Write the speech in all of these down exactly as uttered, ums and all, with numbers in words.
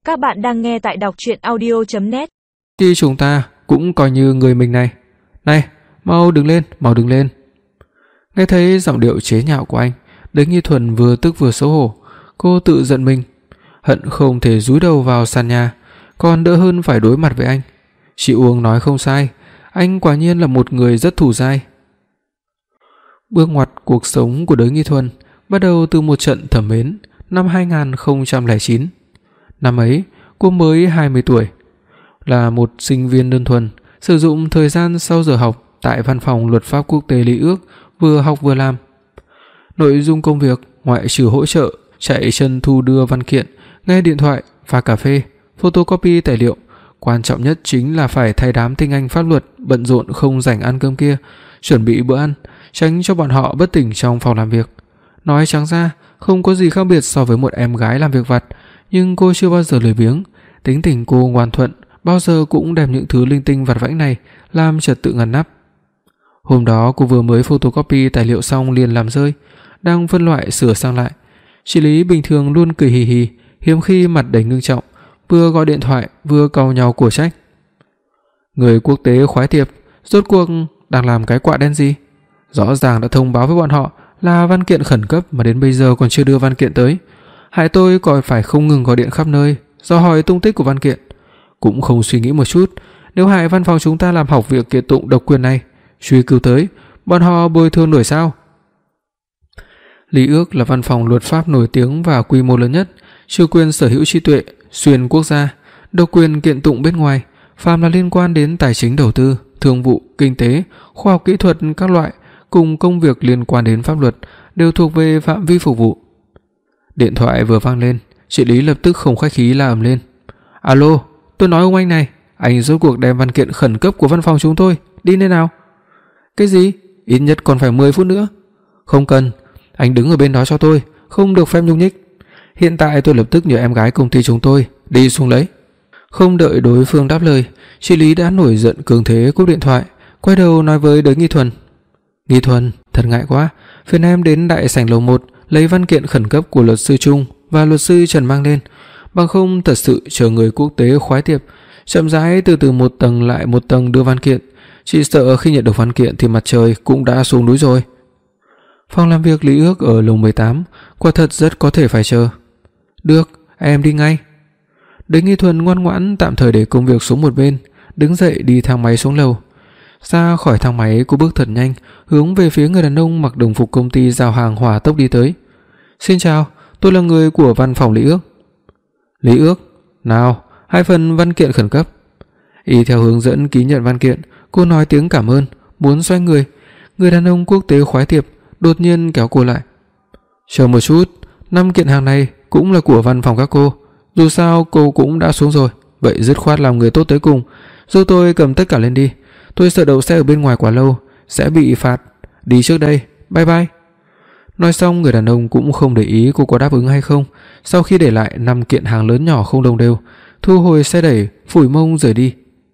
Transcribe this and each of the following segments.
Các bạn đang nghe tại đọc truyện audio chấm net. Thì chúng ta cũng coi như người mình này. Này, mau đứng lên, mau đứng lên. Nghe thấy giọng điệu chế nhạo của anh, Đới Nghi Thuần vừa tức vừa xấu hổ. Cô tự giận mình, hận không thể dúi đầu vào sàn nhà, còn đỡ hơn phải đối mặt với anh. Chị Uông nói không sai, anh quả nhiên là một người rất thù dai. Bước ngoặt cuộc sống của Đới Nghi Thuần bắt đầu từ một trận thẩm mến năm hai không không chín. Năm ấy, cô mới hai mươi tuổi, là một sinh viên đơn thuần, sử dụng thời gian sau giờ học tại văn phòng luật pháp quốc tế Lý Ước, vừa học vừa làm. Nội dung công việc ngoại trừ hỗ trợ chạy chân thu đưa văn kiện, nghe điện thoại, pha cà phê, photocopy tài liệu, quan trọng nhất chính là phải thay đám tinh anh pháp luật bận rộn không rảnh ăn cơm kia, chuẩn bị bữa ăn, tránh cho bọn họ bất tỉnh trong phòng làm việc. Nói trắng ra, không có gì khác biệt so với một em gái làm việc vặt, nhưng cô chưa bao giờ lười biếng, tính tình cô ngoan thuận, bao giờ cũng đem những thứ linh tinh vặt vãnh này làm trật tự ngăn nắp. Hôm đó cô vừa mới photocopy tài liệu xong liền làm rơi, đang phân loại sửa sang lại. Chị Lý bình thường luôn cười hì hì, hiếm khi mặt đầy ngưng trọng, vừa gọi điện thoại vừa cau nhau của trách. Người quốc tế khoái tiệp, rốt cuộc đang làm cái quạ đen gì? Rõ ràng đã thông báo với bọn họ là văn kiện khẩn cấp mà đến bây giờ còn chưa đưa văn kiện tới. Hại tôi còn phải không ngừng gọi điện khắp nơi do hỏi tung tích của văn kiện. Cũng không suy nghĩ một chút, nếu hại văn phòng chúng ta làm học việc kiện tụng độc quyền này, truy cứu tới, bọn họ bồi thường nổi sao? Lý Ước là văn phòng luật pháp nổi tiếng và quy mô lớn nhất, chủ quyền sở hữu trí tuệ xuyên quốc gia, độc quyền kiện tụng bên ngoài, phàm là liên quan đến tài chính đầu tư, thương vụ, kinh tế, khoa học kỹ thuật các loại cùng công việc liên quan đến pháp luật đều thuộc về phạm vi phục vụ. Điện thoại vừa vang lên, chị Lý lập tức không khách khí la ầm lên. Alo, tôi nói ông anh này, anh rốt cuộc đem văn kiện khẩn cấp của văn phòng chúng tôi đi nơi nào? Cái gì? Ít nhất còn phải mười phút nữa. Không cần, anh đứng ở bên đó cho tôi, không được phép nhúc nhích. Hiện tại tôi lập tức nhờ em gái công ty chúng tôi đi xuống lấy. Không đợi đối phương đáp lời, chị Lý đã nổi giận cường thế cúp điện thoại, quay đầu nói với Đới Nghi Thuần. Nghi Thuần, thật ngại quá, phiền em đến đại sảnh lầu một lấy văn kiện khẩn cấp của luật sư Trung và luật sư Trần mang lên, bằng không thật sự chờ người quốc tế khoái tiệp, chậm rãi từ từ một tầng lại một tầng đưa văn kiện, chị sợ khi nhận được văn kiện thì mặt trời cũng đã xuống núi rồi. Phòng làm việc Lý Ước ở lầu mười tám, quả thật rất có thể phải chờ. Được, em đi ngay. Đới Nghi Thuần ngoan ngoãn tạm thời để công việc xuống một bên, đứng dậy đi thang máy xuống lầu. Ra khỏi thang máy, cô bước thật nhanh, hướng về phía người đàn ông mặc đồng phục công ty giao hàng hỏa tốc đi tới. Xin chào, tôi là người của văn phòng Lý Ước. Lý Ước, nào, hai phần văn kiện khẩn cấp. Y theo hướng dẫn ký nhận văn kiện, cô nói tiếng cảm ơn, muốn xoay người. Người đàn ông quốc tế khoái tiệp đột nhiên kéo cô lại. Chờ một chút, năm kiện hàng này cũng là của văn phòng các cô. Dù sao cô cũng đã xuống rồi, vậy dứt khoát làm người tốt tới cùng, giúp tôi cầm tất cả lên đi. Tôi sợ đậu xe ở bên ngoài quá lâu sẽ bị phạt. Đi trước đây, bye bye. Nói xong, người đàn ông cũng không để ý cô có đáp ứng hay không. Sau khi để lại năm kiện hàng lớn nhỏ không đồng đều, thu hồi xe đẩy, phủi mông rời đi.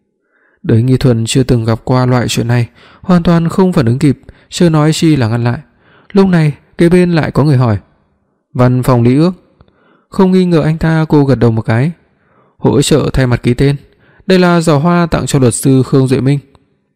Đới Nghi Thuần chưa từng gặp qua loại chuyện này, hoàn toàn không phản ứng kịp, chưa nói chi là ngăn lại. Lúc này, kế bên lại có người hỏi. Văn phòng Lý Ước. Không nghi ngờ anh ta, cô gật đầu một cái. Hỗ trợ thay mặt ký tên. Đây là giỏ hoa tặng cho luật sư Khương Duệ Minh.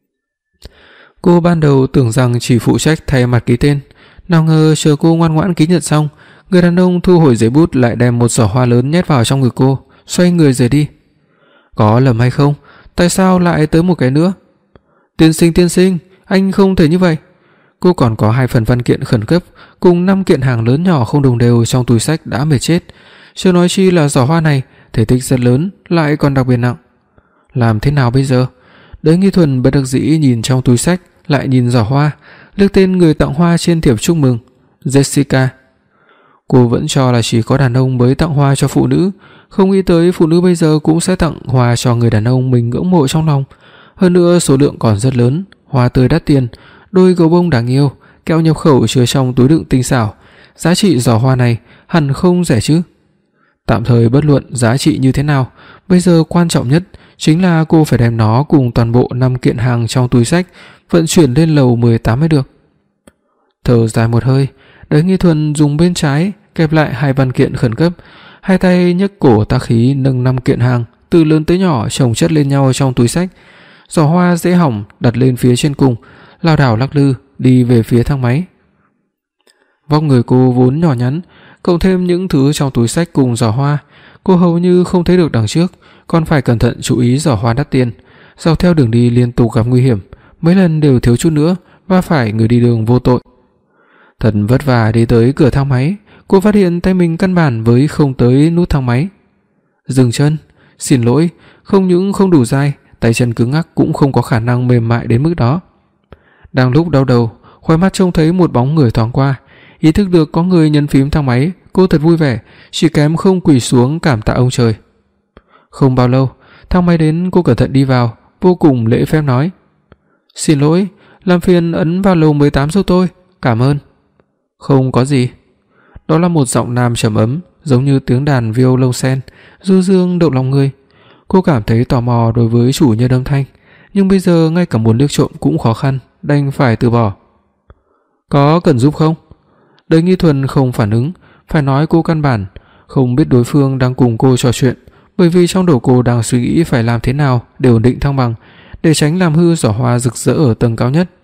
Cô ban đầu tưởng rằng chỉ phụ trách thay mặt ký tên, nào ngờ chờ cô ngoan ngoãn ký nhận xong, người đàn ông thu hồi giấy bút lại đem một giỏ hoa lớn nhét vào trong ngực cô, xoay người rời đi. Có lầm hay không? Tại sao lại tới một cái nữa? Tiên sinh tiên sinh, anh không thể như vậy. Cô còn có hai phần văn kiện khẩn cấp cùng năm kiện hàng lớn nhỏ không đồng đều trong túi xách đã mệt chết, chưa nói chi là giỏ hoa này thể tích rất lớn, lại còn đặc biệt nặng. Làm thế nào bây giờ? Đới Nghi Thuần bất đắc dĩ nhìn trong túi xách, lại nhìn giỏ hoa, liếc tên người tặng hoa trên thiệp chúc mừng, Jessica. Cô vẫn cho là chỉ có đàn ông mới tặng hoa cho phụ nữ, không nghĩ tới phụ nữ bây giờ cũng sẽ tặng hoa cho người đàn ông mình ngưỡng mộ trong lòng. Hơn nữa số lượng còn rất lớn, hoa tươi đắt tiền, đôi gấu bông đáng yêu, kẹo nhập khẩu chứa trong túi đựng tinh xảo. Giá trị giỏ hoa này hẳn không rẻ chứ. Tạm thời bất luận giá trị như thế nào, bây giờ quan trọng nhất chính là cô phải đem nó cùng toàn bộ năm kiện hàng trong túi xách vận chuyển lên lầu mười tám mới được. Thở dài một hơi, Đới Nghi Thuần dùng bên trái kẹp lại hai văn kiện khẩn cấp, hai tay nhấc cổ tác khí nâng năm kiện hàng từ lớn tới nhỏ chồng chất lên nhau trong túi xách. Giỏ hoa dễ hỏng đặt lên phía trên cùng, lảo đảo lắc lư đi về phía thang máy. Vóc người cô vốn nhỏ nhắn, cộng thêm những thứ trong túi xách cùng giỏ hoa, cô hầu như không thấy được đằng trước, còn phải cẩn thận chú ý giỏ hoa đắt tiền. Dọc theo đường đi liên tục gặp nguy hiểm, mấy lần đều thiếu chút nữa va phải người đi đường vô tội. Thật vất vả đi tới cửa thang máy, cô phát hiện tay mình căn bản với không tới nút thang máy. Dừng chân, xin lỗi, không những không đủ dai, tay chân cứng ngắc cũng không có khả năng mềm mại đến mức đó. Đang lúc đau đầu, khóe mắt trông thấy một bóng người thoáng qua, ý thức được có người nhấn phím thang máy, cô thật vui vẻ, chỉ kém không quỳ xuống cảm tạ ông trời. Không bao lâu, thang máy đến, cô cẩn thận đi vào, vô cùng lễ phép nói: "Xin lỗi, làm phiền ấn vào lầu mười tám giúp tôi, cảm ơn." "Không có gì." Đó là một giọng nam trầm ấm, giống như tiếng đàn violon du dương động lòng người. Cô cảm thấy tò mò đối với chủ nhân âm thanh, nhưng bây giờ ngay cả muốn liếc trộm cũng khó khăn, đành phải từ bỏ. "Có cần giúp không?" Đời Nghi Thuần không phản ứng, phải nói cô căn bản không biết đối phương đang cùng cô trò chuyện, bởi vì trong đầu cô đang suy nghĩ phải làm thế nào để ổn định thăng bằng, để tránh làm hư giỏ hoa rực rỡ ở tầng cao nhất.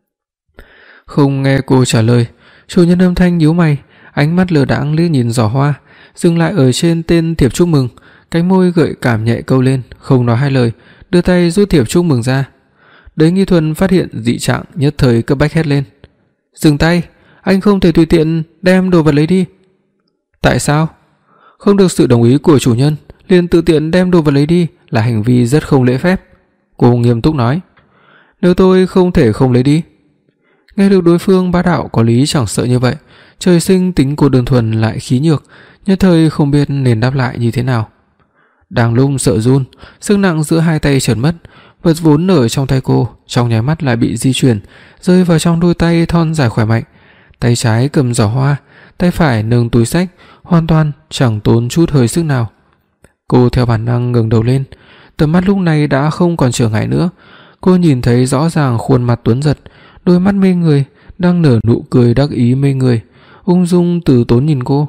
Không nghe cô trả lời, chủ nhân âm thanh nhíu mày, ánh mắt lờ đãng liếc nhìn giỏ hoa, dừng lại ở trên tên thiệp chúc mừng, cánh môi gợi cảm nhẹ câu lên, không nói hai lời, đưa tay rút thiệp chúc mừng ra. Đời Nghi Thuần phát hiện dị trạng, nhất thời cấp bách hét lên: "Dừng tay, anh không thể tùy tiện đem đồ vật lấy đi." "Tại sao?" "Không được sự đồng ý của chủ nhân, liền tự tiện đem đồ vật lấy đi là hành vi rất không lễ phép." Cô nghiêm túc nói: "Nếu tôi không thể không lấy đi." Nghe được đối phương bá đạo có lý chẳng sợ như vậy, trời sinh tính cô đơn thuần lại khí nhược, nhất thời không biết nên đáp lại như thế nào. Đang lúc sợ run, sức nặng giữa hai tay chợt mất, vật vốn ở trong tay cô trong nháy mắt lại bị di chuyển, rơi vào trong đôi tay thon dài khỏe mạnh. Tay trái cầm giỏ hoa, tay phải nâng túi xách, hoàn toàn chẳng tốn chút hơi sức nào. Cô theo bản năng ngẩng đầu lên, tầm mắt lúc này đã không còn trở ngại nữa. Cô nhìn thấy rõ ràng khuôn mặt tuấn giật, đôi mắt mê người đang nở nụ cười đắc ý mê người, ung dung từ tốn nhìn cô.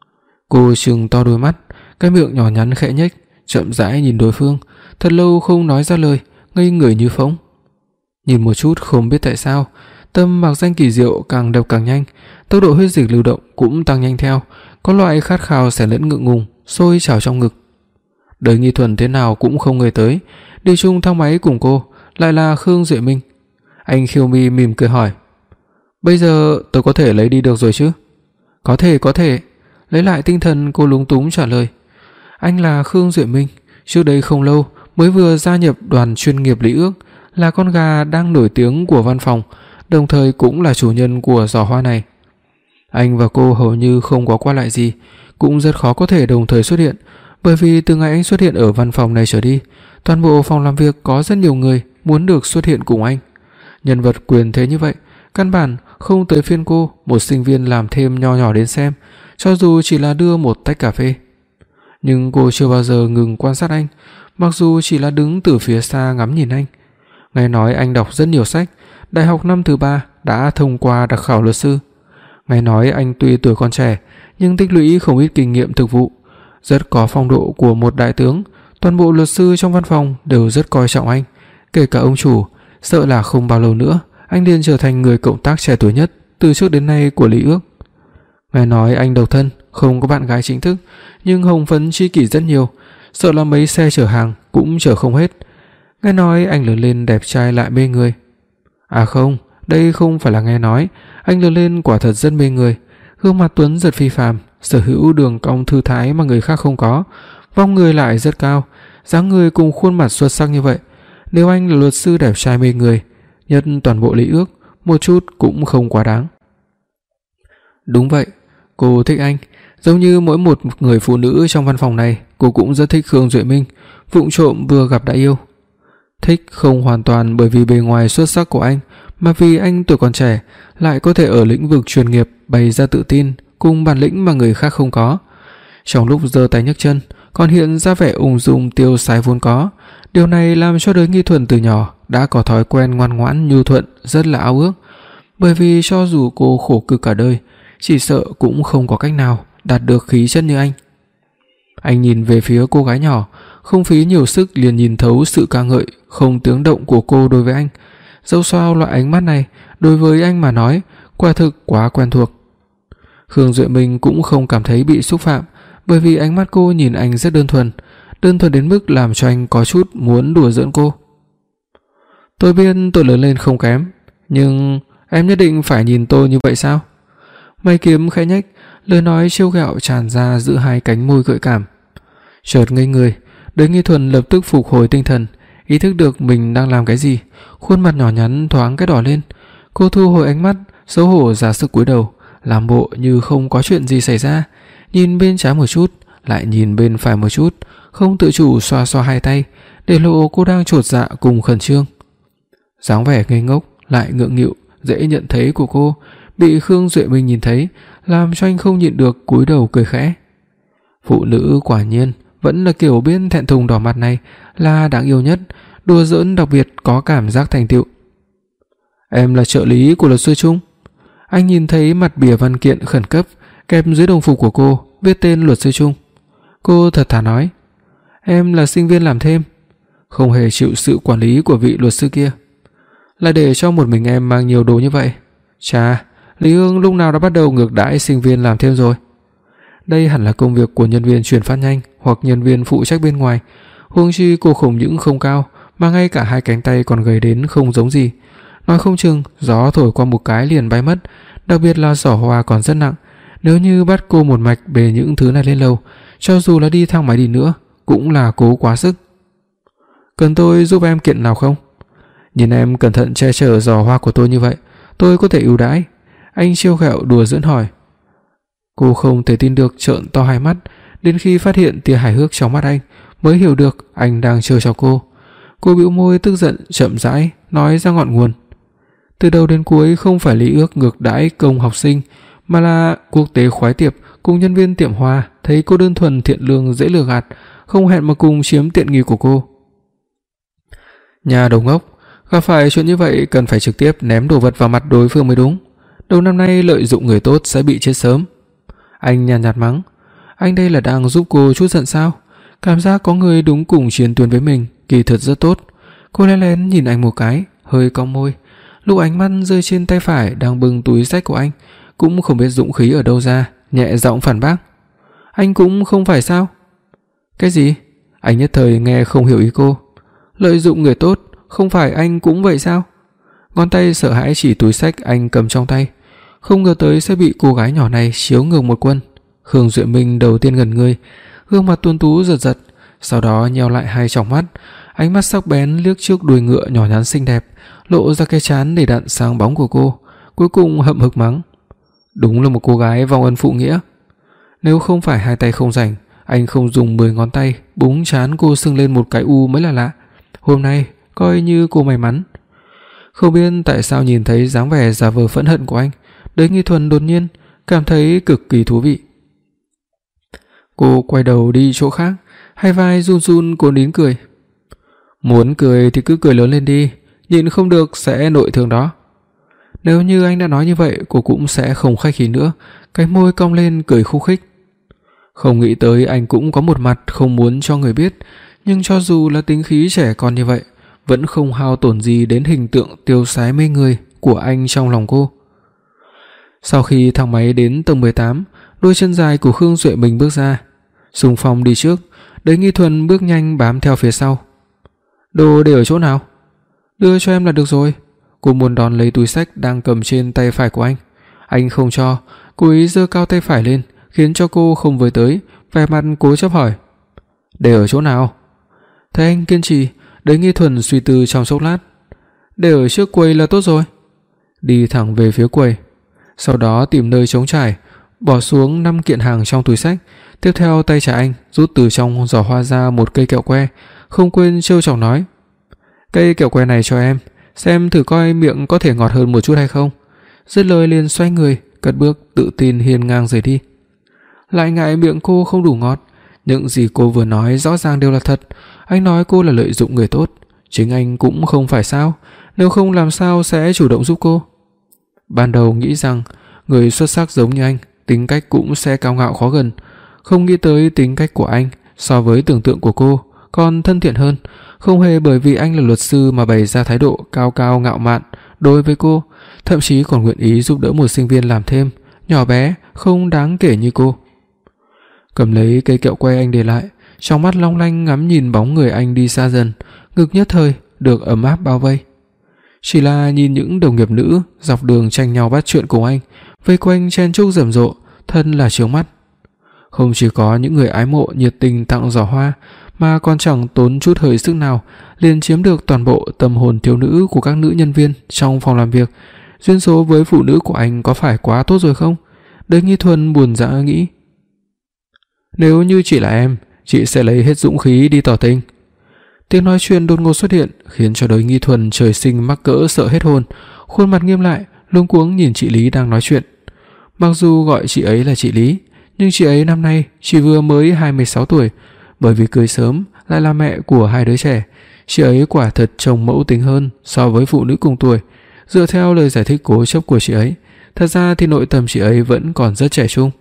Cô trừng to đôi mắt, cái miệng nhỏ nhắn khẽ nhếch, chậm rãi nhìn đối phương, thật lâu không nói ra lời, ngây người như phỗng. Nhìn một chút không biết tại sao, tâm mạc danh kỳ diệu càng đập càng nhanh, tốc độ huyết dịch lưu động cũng tăng nhanh theo, có loại khát khao xen lẫn ngượng ngùng sôi trào trong ngực. Đời Nghi Thuần thế nào cũng không ngờ tới, đi chung thang máy cùng cô lại là Khương Duệ Minh. Anh khiêu mi mỉm cười hỏi: "Bây giờ tôi có thể lấy đi được rồi chứ?" "Có thể, có thể." Lấy lại tinh thần, cô lúng túng trả lời: "Anh là Khương Duệ Minh, trước đây không lâu mới vừa gia nhập đoàn chuyên nghiệp Lý Ước, là con gà đang nổi tiếng của văn phòng, đồng thời cũng là chủ nhân của giỏ hoa này." Anh và cô hầu như không có qua lại gì, cũng rất khó có thể đồng thời xuất hiện, bởi vì từ ngày anh xuất hiện ở văn phòng này trở đi, toàn bộ phòng làm việc có rất nhiều người muốn được xuất hiện cùng anh. Nhân vật quyền thế như vậy, căn bản không tới phiên cô, một sinh viên làm thêm nho nhỏ đến xem, cho dù chỉ là đưa một tách cà phê. Nhưng cô chưa bao giờ ngừng quan sát anh, mặc dù chỉ là đứng từ phía xa ngắm nhìn anh. Nghe nói anh đọc rất nhiều sách, đại học năm thứ ba đã thông qua đặc khảo luật sư. Nghe nói anh tuy tuổi còn trẻ, nhưng tích lũy không ít kinh nghiệm thực vụ, rất có phong độ của một đại tướng. Toàn bộ luật sư trong văn phòng đều rất coi trọng anh, kể cả ông chủ, sợ là không bao lâu nữa anh liền trở thành người cộng tác trẻ tuổi nhất từ trước đến nay của Lý Ước. Nghe nói anh độc thân, không có bạn gái chính thức, nhưng hồng phấn tri kỷ rất nhiều, sợ là mấy xe chở hàng cũng chở không hết. Nghe nói anh lớn lên đẹp trai lại mê người. À không, đây không phải là nghe nói, anh lớn lên quả thật rất mê người, gương mặt tuấn giật phi phàm, sở hữu đường cong thư thái mà người khác không có, vóc người lại rất cao, dáng người cùng khuôn mặt xuất sắc như vậy. Nếu anh là luật sư đẹp trai mê người nhất toàn bộ Lý Ước, một chút cũng không quá đáng. Đúng vậy, cô thích anh, giống như mỗi một người phụ nữ trong văn phòng này, cô cũng rất thích Khương Duệ Minh, vụng trộm vừa gặp đã yêu. Thích không hoàn toàn bởi vì bề ngoài xuất sắc của anh, mà vì anh tuổi còn trẻ, lại có thể ở lĩnh vực chuyên nghiệp bày ra tự tin cùng bản lĩnh mà người khác không có. Trong lúc giơ tay nhấc chân, còn hiện ra vẻ ung dung tiêu sái vốn có. Điều này làm cho Đời Nghi Thuần từ nhỏ đã có thói quen ngoan ngoãn nhu thuận, rất là ao ước. Bởi vì cho dù cô khổ cực cả đời, chỉ sợ cũng không có cách nào đạt được khí chất như anh. Anh nhìn về phía cô gái nhỏ, không phí nhiều sức liền nhìn thấu sự ca ngợi không tiếng động của cô đối với anh. Dẫu sao loại ánh mắt này đối với anh mà nói quả thực quá quen thuộc. Khương Duệ Minh cũng không cảm thấy bị xúc phạm, bởi vì ánh mắt cô nhìn anh rất đơn thuần, đơn thuần đến mức làm cho anh có chút muốn đùa giỡn cô. Tôi biết tôi lớn lên không kém, nhưng em nhất định phải nhìn tôi như vậy sao? Mày kiếm khẽ nhếch, lời nói trêu ghẹo tràn ra giữa hai cánh môi gợi cảm. Chợt ngây người, Đới Nghi Thuần lập tức phục hồi tinh thần, ý thức được mình đang làm cái gì, khuôn mặt nhỏ nhắn thoáng cái đỏ lên. Cô thu hồi ánh mắt, xấu hổ ra sức cúi đầu, làm bộ như không có chuyện gì xảy ra, nhìn bên trái một chút, lại nhìn bên phải một chút, không tự chủ xoa xoa hai tay, để lộ cô đang chột dạ cùng khẩn trương. Dáng vẻ ngây ngốc lại ngượng nghịu dễ nhận thấy của cô bị Khương Duệ Minh nhìn thấy, làm cho anh không nhịn được cúi đầu cười khẽ. Phụ nữ quả nhiên vẫn là kiểu biết thẹn thùng đỏ mặt này là đáng yêu nhất, đùa giỡn đặc biệt có cảm giác thành tựu. Em là trợ lý của luật sư Trung. Anh nhìn thấy mặt bìa văn kiện khẩn cấp kẹp dưới đồng phục của cô viết tên luật sư Trung. Cô thật thà nói, em là sinh viên làm thêm, không hề chịu sự quản lý của vị luật sư kia, lại để cho một mình em mang nhiều đồ như vậy. Chà, Lý Ương lúc nào đã bắt đầu ngược đãi sinh viên làm thêm rồi. Đây hẳn là công việc của nhân viên chuyển phát nhanh hoặc nhân viên phụ trách bên ngoài. Huống chi cô không những không cao mà ngay cả hai cánh tay còn gầy đến không giống gì. Nói không chừng gió thổi qua một cái liền bay mất, đặc biệt là giỏ hoa còn rất nặng. Nếu như bắt cô một mạch bề những thứ này lên lầu, cho dù là đi thang máy đi nữa cũng là cố quá sức. Cần tôi giúp em kiện nào không? Nhìn em cẩn thận che chở giỏ hoa của tôi như vậy, tôi có thể ưu đãi. Anh trêu ghẹo đùa giỡn hỏi. Cô không thể tin được, trợn to hai mắt, đến khi phát hiện tia hài hước trong mắt anh mới hiểu được anh đang chơi cho cô. Cô bĩu môi tức giận chậm rãi nói ra ngọn nguồn. Từ đầu đến cuối không phải Lý Ước ngược đãi công học sinh, mà là quốc tế khoái tiệp cùng nhân viên tiệm hoa thấy cô đơn thuần thiện lương dễ lừa gạt, không hẹn mà cùng chiếm tiện nghi của cô. Nhà đầu ngốc, gặp phải chuyện như vậy cần phải trực tiếp ném đồ vật vào mặt đối phương mới đúng. Đầu năm nay lợi dụng người tốt sẽ bị chết sớm. Anh nhàn nhạt mắng. Anh đây là đang giúp cô chút giận sao? Cảm giác có người đúng cùng chiến tuyến với mình kỳ thật rất tốt. Cô lén lén nhìn anh một cái, hơi cong môi. Lúc ánh mắt rơi trên tay phải đang bưng túi xách của anh, cũng không biết dũng khí ở đâu ra, nhẹ giọng phản bác. Anh cũng không phải sao? Cái gì? Anh nhất thời nghe không hiểu ý cô. Lợi dụng người tốt, không phải anh cũng vậy sao? Ngón tay sợ hãi chỉ túi xách anh cầm trong tay. Không ngờ tới sẽ bị cô gái nhỏ này chiếu ngược một quân. Khương Duệ Minh đầu tiên ngẩn người, gương mặt tuấn tú giật giật, sau đó nheo lại hai tròng mắt, ánh mắt sắc bén liếc trước đuôi ngựa nhỏ nhắn xinh đẹp, lộ ra cái trán để đặn sáng bóng của cô, cuối cùng hậm hực mắng. Đúng là một cô gái vong ân phụ nghĩa. Nếu không phải hai tay không rảnh, anh không dùng mười ngón tay búng trán cô sưng lên một cái u mới là lạ. Hôm nay coi như cô may mắn. Không biết tại sao nhìn thấy dáng vẻ giả vờ phẫn hận của anh, Đới Nghi Thuần đột nhiên cảm thấy cực kỳ thú vị. Cô quay đầu đi chỗ khác, hai vai run run cố nín cười. Muốn cười thì cứ cười lớn lên đi, nhịn không được sẽ nội thương đó. Nếu như anh đã nói như vậy, cô cũng sẽ không khách khí nữa, cái môi cong lên cười khúc khích. Không nghĩ tới anh cũng có một mặt không muốn cho người biết, nhưng cho dù là tính khí trẻ con như vậy, vẫn không hao tổn gì đến hình tượng tiêu sái mê người của anh trong lòng cô. Sau khi thang máy đến tầng mười tám, đôi chân dài của Khương Duệ Minh bước ra. Xung Phong đi trước, Đới Nghi Thuần bước nhanh bám theo phía sau. Đồ để ở chỗ nào? Đưa cho em là được rồi. Cô muốn đón lấy túi xách đang cầm trên tay phải của anh. Anh không cho, cô ý giơ cao tay phải lên, khiến cho cô không với tới, vẻ mặt cố chấp hỏi. Để ở chỗ nào? Thấy anh kiên trì, Đới Nghi Thuần suy tư trong chốc lát. Để ở trước quầy là tốt rồi. Đi thẳng về phía quầy, sau đó tìm nơi trống trải, bỏ xuống năm kiện hàng trong túi xách. Tiếp theo tay trái anh rút từ trong giỏ hoa ra một cây kẹo que, không quên trêu chọc nói. Cây kẹo que này cho em, xem thử coi miệng có thể ngọt hơn một chút hay không. Dứt lời liền xoay người, cất bước tự tin hiên ngang rời đi. Lại ngại miệng cô không đủ ngọt, những gì cô vừa nói rõ ràng đều là thật. Anh nói cô là lợi dụng người tốt, chính anh cũng không phải sao, nếu không làm sao sẽ chủ động giúp cô. Ban đầu nghĩ rằng người xuất sắc giống như anh, tính cách cũng sẽ cao ngạo khó gần, không nghĩ tới tính cách của anh so với tưởng tượng của cô còn thân thiện hơn, không hề bởi vì anh là luật sư mà bày ra thái độ cao cao ngạo mạn đối với cô, thậm chí còn nguyện ý giúp đỡ một sinh viên làm thêm, nhỏ bé, không đáng kể như cô. Cầm lấy cây kẹo que anh để lại, trong mắt long lanh ngắm nhìn bóng người anh đi xa dần, ngực nhất thời được ấm áp bao vây. Chỉ là nhìn những đồng nghiệp nữ dọc đường tranh nhau bắt chuyện cùng anh, vây quanh chen chúc rầm rộ, thân là chướng mắt. Không chỉ có những người ái mộ nhiệt tình tặng giỏ hoa, mà còn chẳng tốn chút hơi sức nào liền chiếm được toàn bộ tâm hồn thiếu nữ của các nữ nhân viên trong phòng làm việc. Duyên số với phụ nữ của anh có phải quá tốt rồi không? Đới Nghi Thuần buồn rã nghĩ. Nếu như chị là em, chị sẽ lấy hết dũng khí đi tỏ tình. Tiếng nói chuyện đột ngột xuất hiện, khiến cho Đới Nghi Thuần trời sinh mắc cỡ sợ hết hồn, khuôn mặt nghiêm lại, luống cuống nhìn chị Lý đang nói chuyện. Mặc dù gọi chị ấy là chị Lý, nhưng chị ấy năm nay chỉ vừa mới hai mươi sáu tuổi, bởi vì cưới sớm lại là mẹ của hai đứa trẻ, chị ấy quả thật trông mẫu tính hơn so với phụ nữ cùng tuổi. Dựa theo lời giải thích cố chấp của chị ấy, thật ra thì nội tâm chị ấy vẫn còn rất trẻ trung.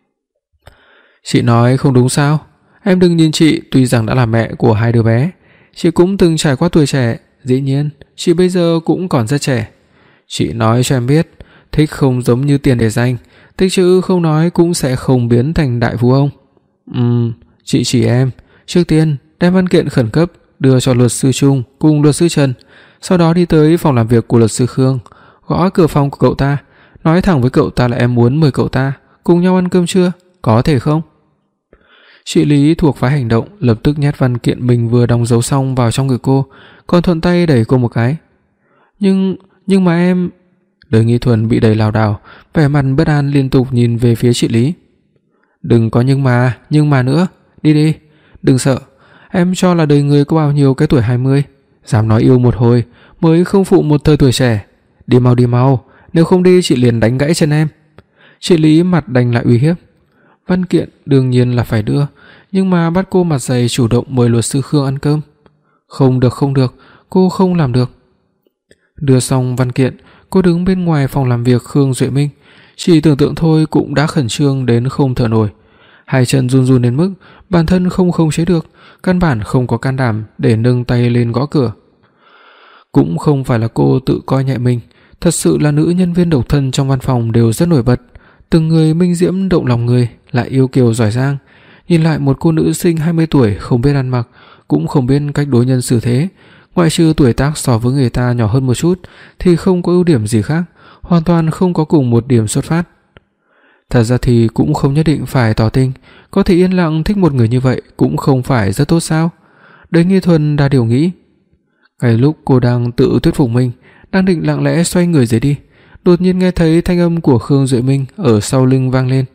Chị nói không đúng sao? Em đừng nhìn chị, tuy rằng đã là mẹ của hai đứa bé, chị cũng từng trải qua tuổi trẻ, dĩ nhiên chị bây giờ cũng còn rất trẻ. Chị nói cho em biết, thích không giống như tiền để danh, tích chữ không nói cũng sẽ không biến thành đại phú ông. Ừm, chị chỉ em, trước tiên đem văn kiện khẩn cấp đưa cho luật sư Trung cùng luật sư Trần, sau đó đi tới phòng làm việc của luật sư Khương, gõ cửa phòng của cậu ta, nói thẳng với cậu ta là em muốn mời cậu ta cùng nhau ăn cơm trưa, có thể không? Chị Lý thuộc phái hành động, lập tức nhét văn kiện mình vừa đóng dấu xong vào trong người cô, còn thuận tay đẩy cô một cái. Nhưng, nhưng mà em... Đới Nghi Thuần bị đẩy lảo đảo, vẻ mặt bất an liên tục nhìn về phía chị Lý. Đừng có nhưng mà, nhưng mà nữa, đi đi, đừng sợ. Em cho là đời người có bao nhiêu cái tuổi hai mươi, dám nói yêu một hồi mới không phụ một thời tuổi trẻ. Đi mau đi mau, nếu không đi chị liền đánh gãy chân em. Chị Lý mặt đành lại uy hiếp. Văn kiện đương nhiên là phải đưa, nhưng mà bắt cô mặt dày chủ động mời luật sư Khương ăn cơm. Không được không được, cô không làm được. Đưa xong văn kiện, cô đứng bên ngoài phòng làm việc Khương Duệ Minh, chỉ tưởng tượng thôi cũng đã khẩn trương đến không thở nổi. Hai chân run run đến mức bản thân không khống chế được, căn bản không có can đảm để nâng tay lên gõ cửa. Cũng không phải là cô tự coi nhẹ mình, thật sự là nữ nhân viên độc thân trong văn phòng đều rất nổi bật, từng người minh diễm động lòng người, lại yêu kiều giỏi giang. Nhìn lại một cô nữ sinh hai mươi tuổi không biết ăn mặc, cũng không biết cách đối nhân xử thế, ngoại trừ tuổi tác so với người ta nhỏ hơn một chút thì không có ưu điểm gì khác, hoàn toàn không có cùng một điểm xuất phát. Thật ra thì cũng không nhất định phải tỏ tình, có thể yên lặng thích một người như vậy cũng không phải rất tốt sao? Đới Nghi Thuần đã điều nghĩ. Ngay lúc cô đang tự thuyết phục mình, đang định lặng lẽ xoay người rời đi, đột nhiên nghe thấy thanh âm của Khương Duệ Minh ở sau lưng vang lên.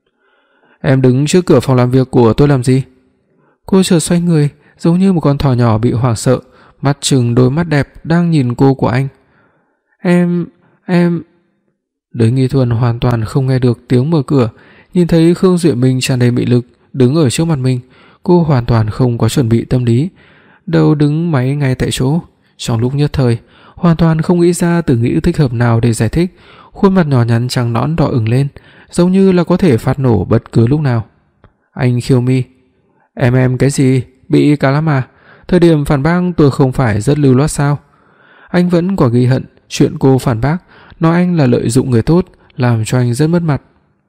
Em đứng trước cửa phòng làm việc của tôi làm gì? Cô chợt xoay người, giống như một con thỏ nhỏ bị hoảng sợ, mắt trừng đôi mắt đẹp đang nhìn cô của anh. Em, em... Đới Nghi Thuần hoàn toàn không nghe được tiếng mở cửa, nhìn thấy Khương Duệ Minh tràn đầy mị lực đứng ở trước mặt mình, cô hoàn toàn không có chuẩn bị tâm lý, đầu đứng máy ngay tại chỗ. Trong lúc nhất thời, hoàn toàn không nghĩ ra từ ngữ thích hợp nào để giải thích, khuôn mặt nhỏ nhắn trắng nõn đỏ ửng lên, giống như là có thể phát nổ bất cứ lúc nào. Anh khiêu mi. Em em cái gì? Bị cá lắm à? Thời điểm phản bác tôi không phải rất lưu loát sao? Anh vẫn còn ghi hận chuyện cô phản bác, nói anh là lợi dụng người tốt, làm cho anh rất mất mặt.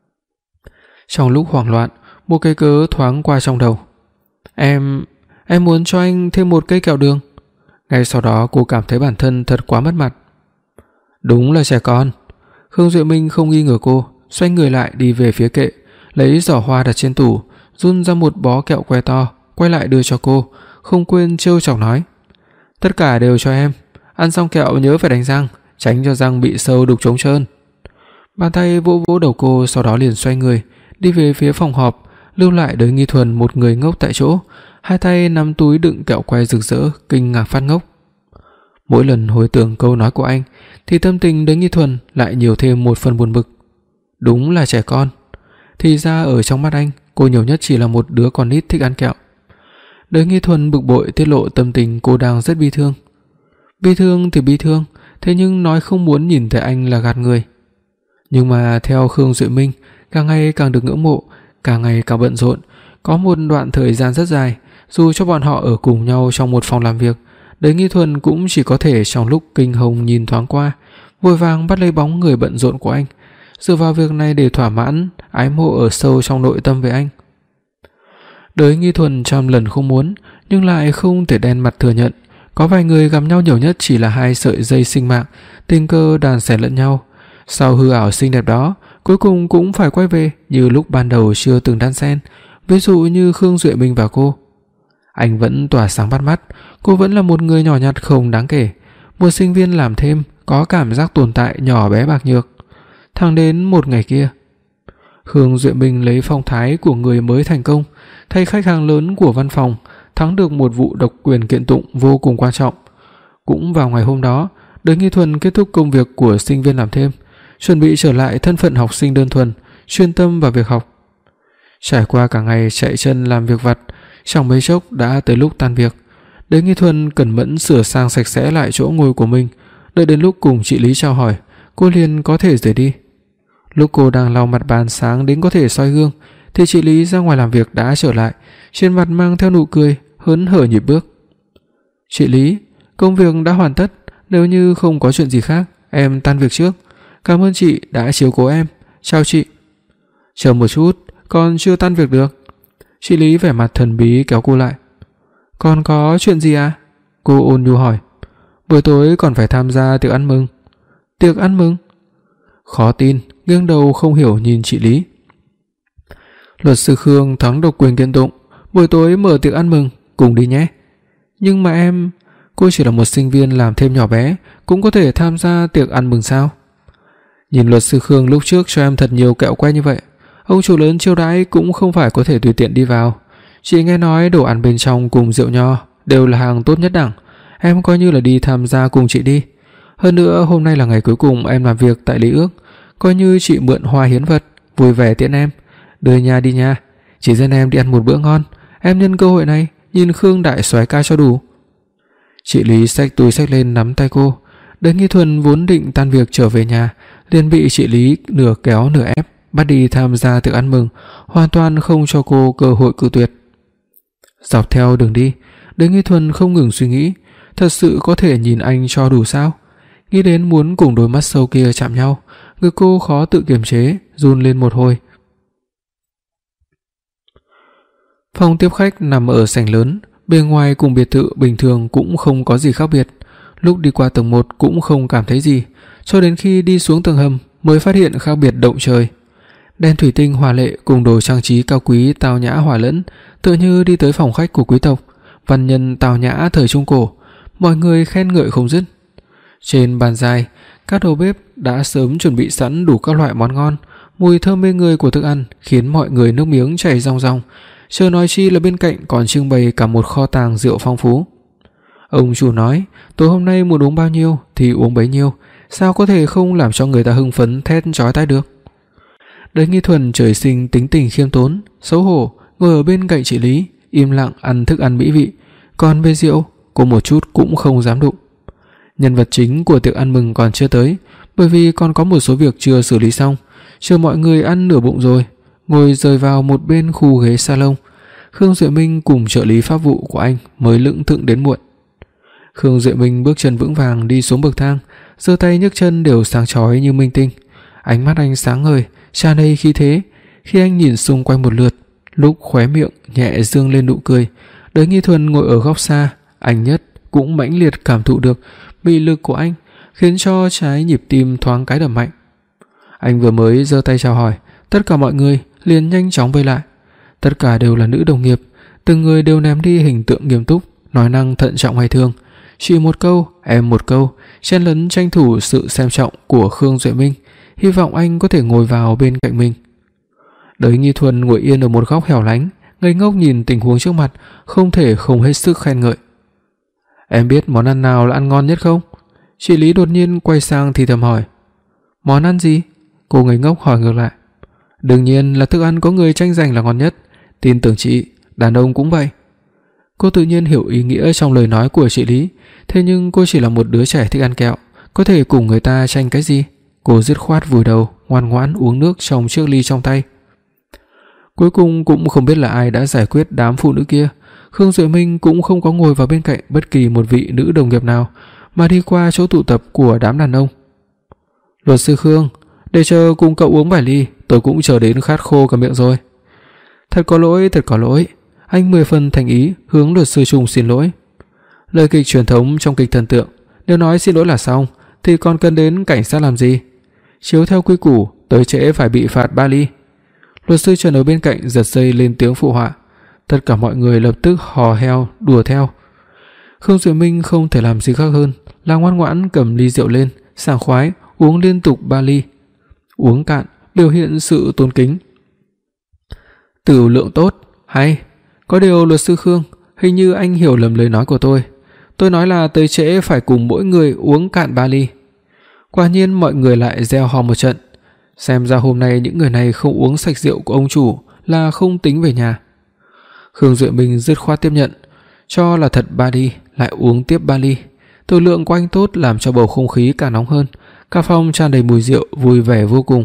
Trong lúc hoảng loạn, một cái cớ thoáng qua trong đầu. Em... em muốn cho anh thêm một cây kẹo đường. Ngay sau đó cô cảm thấy bản thân thật quá mất mặt. Đúng là trẻ con. Khương Duệ Minh không nghi ngờ cô, xoay người lại đi về phía kệ, lấy giỏ hoa đặt trên tủ, run ra một bó kẹo que to, quay lại đưa cho cô, không quên trêu chọc nói. Tất cả đều cho em, ăn xong kẹo nhớ phải đánh răng, tránh cho răng bị sâu đục trống trơn. Bàn tay vỗ vỗ đầu cô, sau đó liền xoay người, đi về phía phòng họp, lưu lại Đới Nghi Thuần một người ngốc tại chỗ, hai tay nắm túi đựng kẹo que rực rỡ, kinh ngạc phát ngốc. Mỗi lần hồi tưởng câu nói của anh thì tâm tình Đới Nghi Thuần lại nhiều thêm một phần buồn bực. Đúng là trẻ con. Thì ra ở trong mắt anh, cô nhiều nhất chỉ là một đứa con nít thích ăn kẹo. Đới Nghi Thuần bực bội tiết lộ tâm tình cô đang rất bi thương. Bi thương thì bi thương, thế nhưng nói không muốn nhìn thấy anh là gạt người. Nhưng mà theo Khương Duệ Minh, càng ngày càng được ngưỡng mộ, càng ngày càng bận rộn. Có một đoạn thời gian rất dài, dù cho bọn họ ở cùng nhau trong một phòng làm việc, Đới Nghi Thuần cũng chỉ có thể trong lúc kinh hồng nhìn thoáng qua, vội vàng bắt lấy bóng người bận rộn của anh, dựa vào việc này để thỏa mãn ái mộ ở sâu trong nội tâm về anh. Đới Nghi Thuần trăm lần không muốn, nhưng lại không thể đen mặt thừa nhận, có vài người gặp nhau nhiều nhất chỉ là hai sợi dây sinh mạng, tình cờ đan xen lẫn nhau. Sau hư ảo xinh đẹp đó, cuối cùng cũng phải quay về như lúc ban đầu chưa từng đan xen, ví dụ như Khương Duệ Minh và cô. Anh vẫn tỏa sáng bắt mắt, cô vẫn là một người nhỏ nhặt không đáng kể, một sinh viên làm thêm có cảm giác tồn tại nhỏ bé bạc nhược. Thẳng đến một ngày kia, Khương Duệ Minh lấy phong thái của người mới thành công, thay khách hàng lớn của văn phòng, thắng được một vụ độc quyền kiện tụng vô cùng quan trọng. Cũng vào ngày hôm đó, Đới Nghi Thuần kết thúc công việc của sinh viên làm thêm, chuẩn bị trở lại thân phận học sinh đơn thuần, chuyên tâm vào việc học. Trải qua cả ngày chạy chân làm việc vặt, chẳng mấy chốc đã tới lúc tan việc. Đới Nghi Thuần cẩn mẫn sửa sang sạch sẽ lại chỗ ngồi của mình, đợi đến lúc cùng chị Lý chào hỏi, cô liền có thể rời đi. Lúc cô đang lau mặt bàn sáng đến có thể soi gương, thì chị Lý ra ngoài làm việc đã trở lại, trên mặt mang theo nụ cười, hớn hở nhịp bước. "Chị Lý, công việc đã hoàn tất, nếu như không có chuyện gì khác, em tan việc trước. Cảm ơn chị đã chiếu cố em. Chào chị." "Chờ một chút, con chưa tan việc được." Chị Lý vẻ mặt thần bí kéo cô lại. "Con có chuyện gì à?" Cô ôn nhu hỏi. "Buổi tối còn phải tham gia tiệc ăn mừng." "Tiệc ăn mừng?" Khó tin, nghiêng đầu không hiểu nhìn chị Lý. "Luật sư Khương thắng độc quyền kiện tụng, buổi tối mở tiệc ăn mừng, cùng đi nhé." "Nhưng mà em..." "Cô chỉ là một sinh viên làm thêm nhỏ bé, cũng có thể tham gia tiệc ăn mừng sao?" "Nhìn luật sư Khương lúc trước cho em thật nhiều kẹo que như vậy, ông chủ lớn chiêu đãi cũng không phải có thể tùy tiện đi vào. Chị nghe nói đồ ăn bên trong cùng rượu nho đều là hàng tốt nhất đẳng, em coi như là đi tham gia cùng chị đi. Hơn nữa hôm nay là ngày cuối cùng em làm việc tại Lý Ước, coi như chị mượn hoa hiến vật, vui vẻ tiễn em. Đưa nhà đi nha, chị dẫn em đi ăn một bữa ngon, em nhân cơ hội này nhìn Khương đại soái ca cho đủ." Chị Lý xách túi xách lên nắm tay cô. Đới Nghi Thuần vốn định tan việc trở về nhà, liền bị chị Lý nửa kéo nửa ép bắt đi tham gia tiệc ăn mừng, hoàn toàn không cho cô cơ hội cự tuyệt. Dọc theo đường đi, Đới Nghi Thuần không ngừng suy nghĩ, thật sự có thể nhìn anh cho đủ sao? Nghĩ đến muốn cùng đôi mắt sâu kia chạm nhau, người cô khó tự kiềm chế, run lên một hồi. Phòng tiếp khách nằm ở sảnh lớn, bề ngoài cùng biệt thự bình thường cũng không có gì khác biệt. Lúc đi qua tầng một cũng không cảm thấy gì, cho đến khi đi xuống tầng hầm mới phát hiện khác biệt động trời. Đèn thủy tinh hoa lệ cùng đồ trang trí cao quý tao nhã hòa lẫn, tựa như đi tới phòng khách của quý tộc, văn nhân tao nhã thời Trung Cổ, mọi người khen ngợi không dứt. Trên bàn dài, các đầu bếp đã sớm chuẩn bị sẵn đủ các loại món ngon, mùi thơm mê người của thức ăn khiến mọi người nước miếng chảy ròng ròng, chớ nói chi là bên cạnh còn trưng bày cả một kho tàng rượu phong phú. Ông chủ nói, tối hôm nay muốn uống bao nhiêu thì uống bấy nhiêu, sao có thể không làm cho người ta hưng phấn thét chói tai được. Đới Nghi Thuần trời sinh tính tình khiêm tốn, xấu hổ, ngồi ở bên cạnh chị Lý, im lặng ăn thức ăn mỹ vị, còn về rượu, cô một chút cũng không dám đụng. Nhân vật chính của tiệc ăn mừng còn chưa tới, bởi vì còn có một số việc chưa xử lý xong, chờ mọi người ăn nửa bụng rồi, ngồi rời vào một bên khu ghế salon. Khương Duệ Minh cùng trợ lý pháp vụ của anh mới lững thững đến muộn. Khương Duệ Minh bước chân vững vàng đi xuống bậc thang, giơ tay nhấc chân đều sáng chói như minh tinh. Ánh mắt anh sáng ngời, tràn đầy khí thế. Khi anh nhìn xung quanh một lượt, lúc khóe miệng nhẹ dương lên nụ cười, Đới Nghi Thuần ngồi ở góc xa, anh nhất cũng mãnh liệt cảm thụ được mị lực của anh, khiến cho trái nhịp tim thoáng cái đập mạnh. Anh vừa mới giơ tay chào hỏi, tất cả mọi người liền nhanh chóng vây lại. Tất cả đều là nữ đồng nghiệp, từng người đều ném đi hình tượng nghiêm túc, nói năng thận trọng hay thường. Chị một câu, em một câu, chen lấn tranh thủ sự xem trọng của Khương Duệ Minh, hy vọng anh có thể ngồi vào bên cạnh mình. Đới Nghi Thuần ngồi yên ở một góc hẻo lánh, ngây ngốc nhìn tình huống trước mặt, không thể không hết sức khen ngợi. Em biết món ăn nào là ăn ngon nhất không? Chị Lý đột nhiên quay sang thì thầm hỏi. Món ăn gì? Cô ngây ngốc hỏi ngược lại. Đương nhiên là thức ăn có người tranh giành là ngon nhất. Tin tưởng chị, đàn ông cũng vậy. Cô tự nhiên hiểu ý nghĩa trong lời nói của chị Lý, thế nhưng cô chỉ là một đứa trẻ thích ăn kẹo, có thể cùng người ta tranh cái gì? Cô dứt khoát vùi đầu, ngoan ngoãn uống nước trong chiếc ly trong tay. Cuối cùng cũng không biết là ai đã giải quyết đám phụ nữ kia. Khương Duệ Minh cũng không có ngồi vào bên cạnh bất kỳ một vị nữ đồng nghiệp nào, mà đi qua chỗ tụ tập của đám đàn ông. "Luật sư Khương, để chờ cùng cậu uống vài ly, tôi cũng chờ đến khát khô cả miệng rồi." "Thật có lỗi, thật có lỗi." Anh mười phần thành ý hướng luật sư Trung xin lỗi. Lời kịch truyền thống trong kịch thần tượng, nếu nói xin lỗi là xong thì còn cần đến cảnh sát làm gì? Chiếu theo quy củ, tới trễ phải bị phạt ba ly. Luật sư Trần ở bên cạnh giật dây lên tiếng phụ họa. Tất cả mọi người lập tức hò heo đùa theo. Khương Duệ Minh không thể làm gì khác hơn là ngoan ngoãn cầm ly rượu lên, sảng khoái uống liên tục ba ly. Uống cạn biểu hiện sự tôn kính. Tử lượng tốt, hay. Có điều luật sư Khương, hình như anh hiểu lầm lời nói của tôi. Tôi nói là tới trễ phải cùng mỗi người uống cạn ba ly. Quả nhiên mọi người lại reo hò một trận. Xem ra hôm nay những người này không uống sạch rượu của ông chủ là không tính về nhà. Khương Duệ Minh dứt khoát tiếp nhận, cho là thật ba ly, lại uống tiếp ba ly. Tử lượng của anh tốt làm cho bầu không khí càng nóng hơn, cả phòng tràn đầy mùi rượu, vui vẻ vô cùng.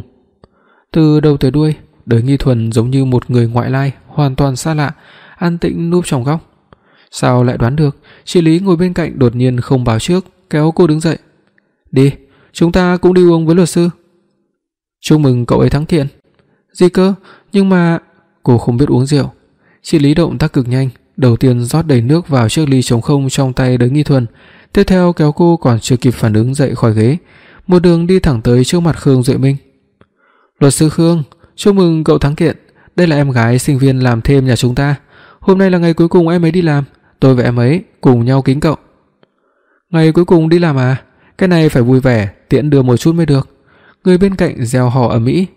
Từ đầu tới đuôi, Đới Nghi Thuần giống như một người ngoại lai, hoàn toàn xa lạ, an tĩnh núp trong góc. Sao lại đoán được? Chị Lý ngồi bên cạnh đột nhiên không báo trước, kéo cô đứng dậy. "Đi, chúng ta cũng đi uống với luật sư." "Chúc mừng cậu ấy thắng kiện." "Gì cơ? Nhưng mà..." Cô không biết uống rượu. Chị Lý động tác cực nhanh, đầu tiên rót đầy nước vào chiếc ly trống không trong tay Đới Nghi Thuần, tiếp theo kéo cô còn chưa kịp phản ứng dậy khỏi ghế, một đường đi thẳng tới trước mặt Khương Duệ Minh. "Luật sư Khương, chúc mừng cậu thắng kiện. Đây là em gái sinh viên làm thêm nhà chúng ta. Hôm nay là ngày cuối cùng em ấy đi làm, tôi và em ấy cùng nhau kính cậu." "Ngày cuối cùng đi làm à? Cái này phải vui vẻ, tiễn đưa một chút mới được." Người bên cạnh reo hò ầm ĩ.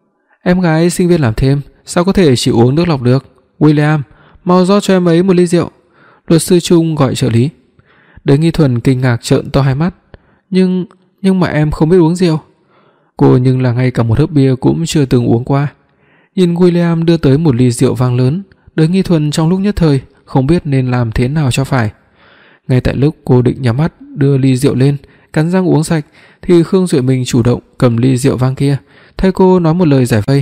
"Em gái sinh viên làm thêm, sao có thể chỉ uống nước lọc được? William, mau rót cho em ấy một ly rượu." Luật sư Trung gọi trợ lý. Đới Nghi Thuần kinh ngạc trợn to hai mắt. Nhưng, nhưng mà em không biết uống rượu." Cô nhưng là ngay cả một hớp bia cũng chưa từng uống qua. Nhìn William đưa tới một ly rượu vang lớn, Đới Nghi Thuần trong lúc nhất thời không biết nên làm thế nào cho phải. Ngay tại lúc cô định nhắm mắt đưa ly rượu lên, cắn răng uống sạch, thì Khương Duệ Minh chủ động cầm ly rượu vang kia, thay cô nói một lời giải vây.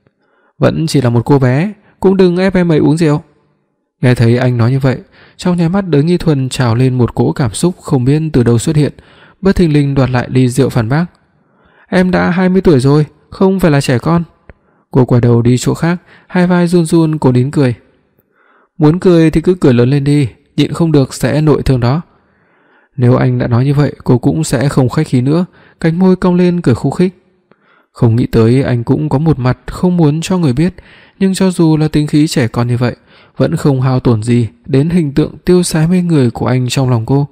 "Vẫn chỉ là một cô bé, cũng đừng ép em ấy uống rượu." Nghe thấy anh nói như vậy, trong nháy mắt Đới Nghi Thuần trào lên một cỗ cảm xúc không biết từ đâu xuất hiện, bất thình lình đoạt lại ly rượu phản bác. "Em đã hai mươi tuổi rồi, không phải là trẻ con." Cô quay đầu đi chỗ khác, hai vai run run cố nín cười. "Muốn cười thì cứ cười lớn lên đi, nhịn không được sẽ nội thương đó." Nếu anh đã nói như vậy, cô cũng sẽ không khách khí nữa, cánh môi cong lên cười khúc khích. Không nghĩ tới anh cũng có một mặt không muốn cho người biết, nhưng cho dù là tính khí trẻ con như vậy, vẫn không hao tổn gì đến hình tượng tiêu sái mê người của anh trong lòng cô.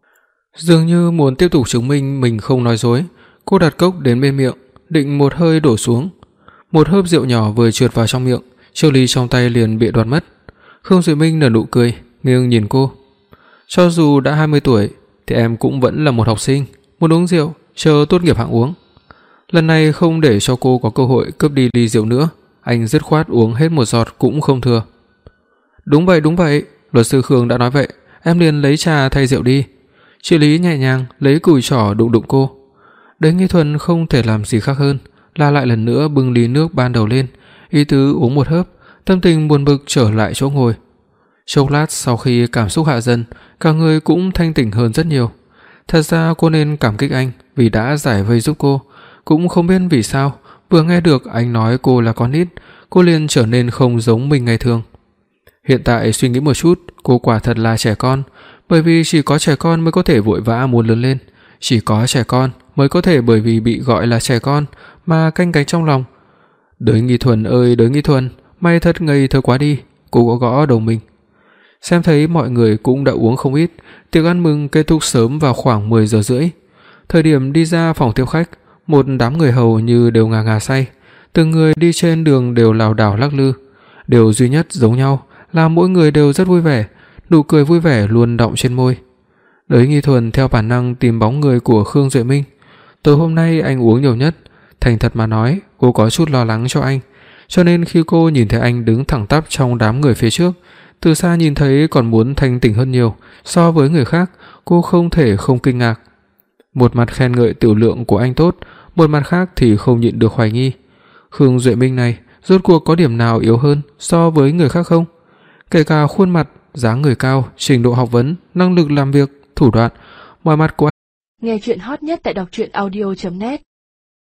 Dường như muốn tiếp tục chứng minh mình không nói dối, cô đặt cốc đến bên miệng, định một hơi đổ xuống. Một hớp rượu nhỏ vừa trượt vào trong miệng, chiếc ly trong tay liền bị đoạt mất. Khương Duệ Minh nở nụ cười, nghiêng nhìn cô. "Cho dù đã hai mươi tuổi thì em cũng vẫn là một học sinh, muốn uống rượu chờ tốt nghiệp hạng uống." Lần này không để cho cô có cơ hội cướp đi ly rượu nữa, anh dứt khoát uống hết một giọt cũng không thừa. "Đúng vậy, đúng vậy, luật sư Khương đã nói vậy, em liền lấy trà thay rượu đi." Chị Lý nhẹ nhàng lấy cùi trỏ đụng đụng cô. Đới Nghi Thuần không thể làm gì khác hơn là lại lần nữa bưng ly nước ban đầu lên, ý tứ uống một hớp, tâm tình buồn bực trở lại chỗ ngồi. Chốc lát sau khi cảm xúc hạ dần, cả người cũng thanh tỉnh hơn rất nhiều. Thật ra cô nên cảm kích anh vì đã giải vây giúp cô, cũng không biết vì sao vừa nghe được anh nói cô là con nít, cô liền trở nên không giống mình ngày thường. Hiện tại suy nghĩ một chút, cô quả thật là trẻ con, bởi vì chỉ có trẻ con mới có thể vội vã muốn lớn lên, chỉ có trẻ con mới có thể bởi vì bị gọi là trẻ con mà canh cánh trong lòng. "Đới Nghi Thuần ơi, Đới Nghi Thuần, mày thật ngây thơ quá đi." Cô gõ gõ đầu mình. Xem thấy mọi người cũng đã uống không ít, tiệc ăn mừng kết thúc sớm vào khoảng mười giờ rưỡi. Thời điểm đi ra phòng tiếp khách, một đám người hầu như đều ngà ngà say, từng người đi trên đường đều lảo đảo lắc lư. Điều duy nhất giống nhau là mỗi người đều rất vui vẻ, nụ cười vui vẻ luôn đọng trên môi. Đới Nghi Thuần theo bản năng tìm bóng người của Khương Duệ Minh. Tối hôm nay anh uống nhiều nhất, thành thật mà nói, cô có chút lo lắng cho anh, cho nên khi cô nhìn thấy anh đứng thẳng tắp trong đám người phía trước, từ xa nhìn thấy còn muốn thanh tỉnh hơn nhiều so với người khác, cô không thể không kinh ngạc. Một mặt khen ngợi tiểu lượng của anh tốt, một mặt khác thì không nhịn được hoài nghi. Khương Duệ Minh này rốt cuộc có điểm nào yếu hơn so với người khác không? Kể cả khuôn mặt, dáng người cao, trình độ học vấn, năng lực làm việc, thủ đoạn, mọi mặt của anh. Nghe truyện hot nhất tại đọc truyện audio chấm net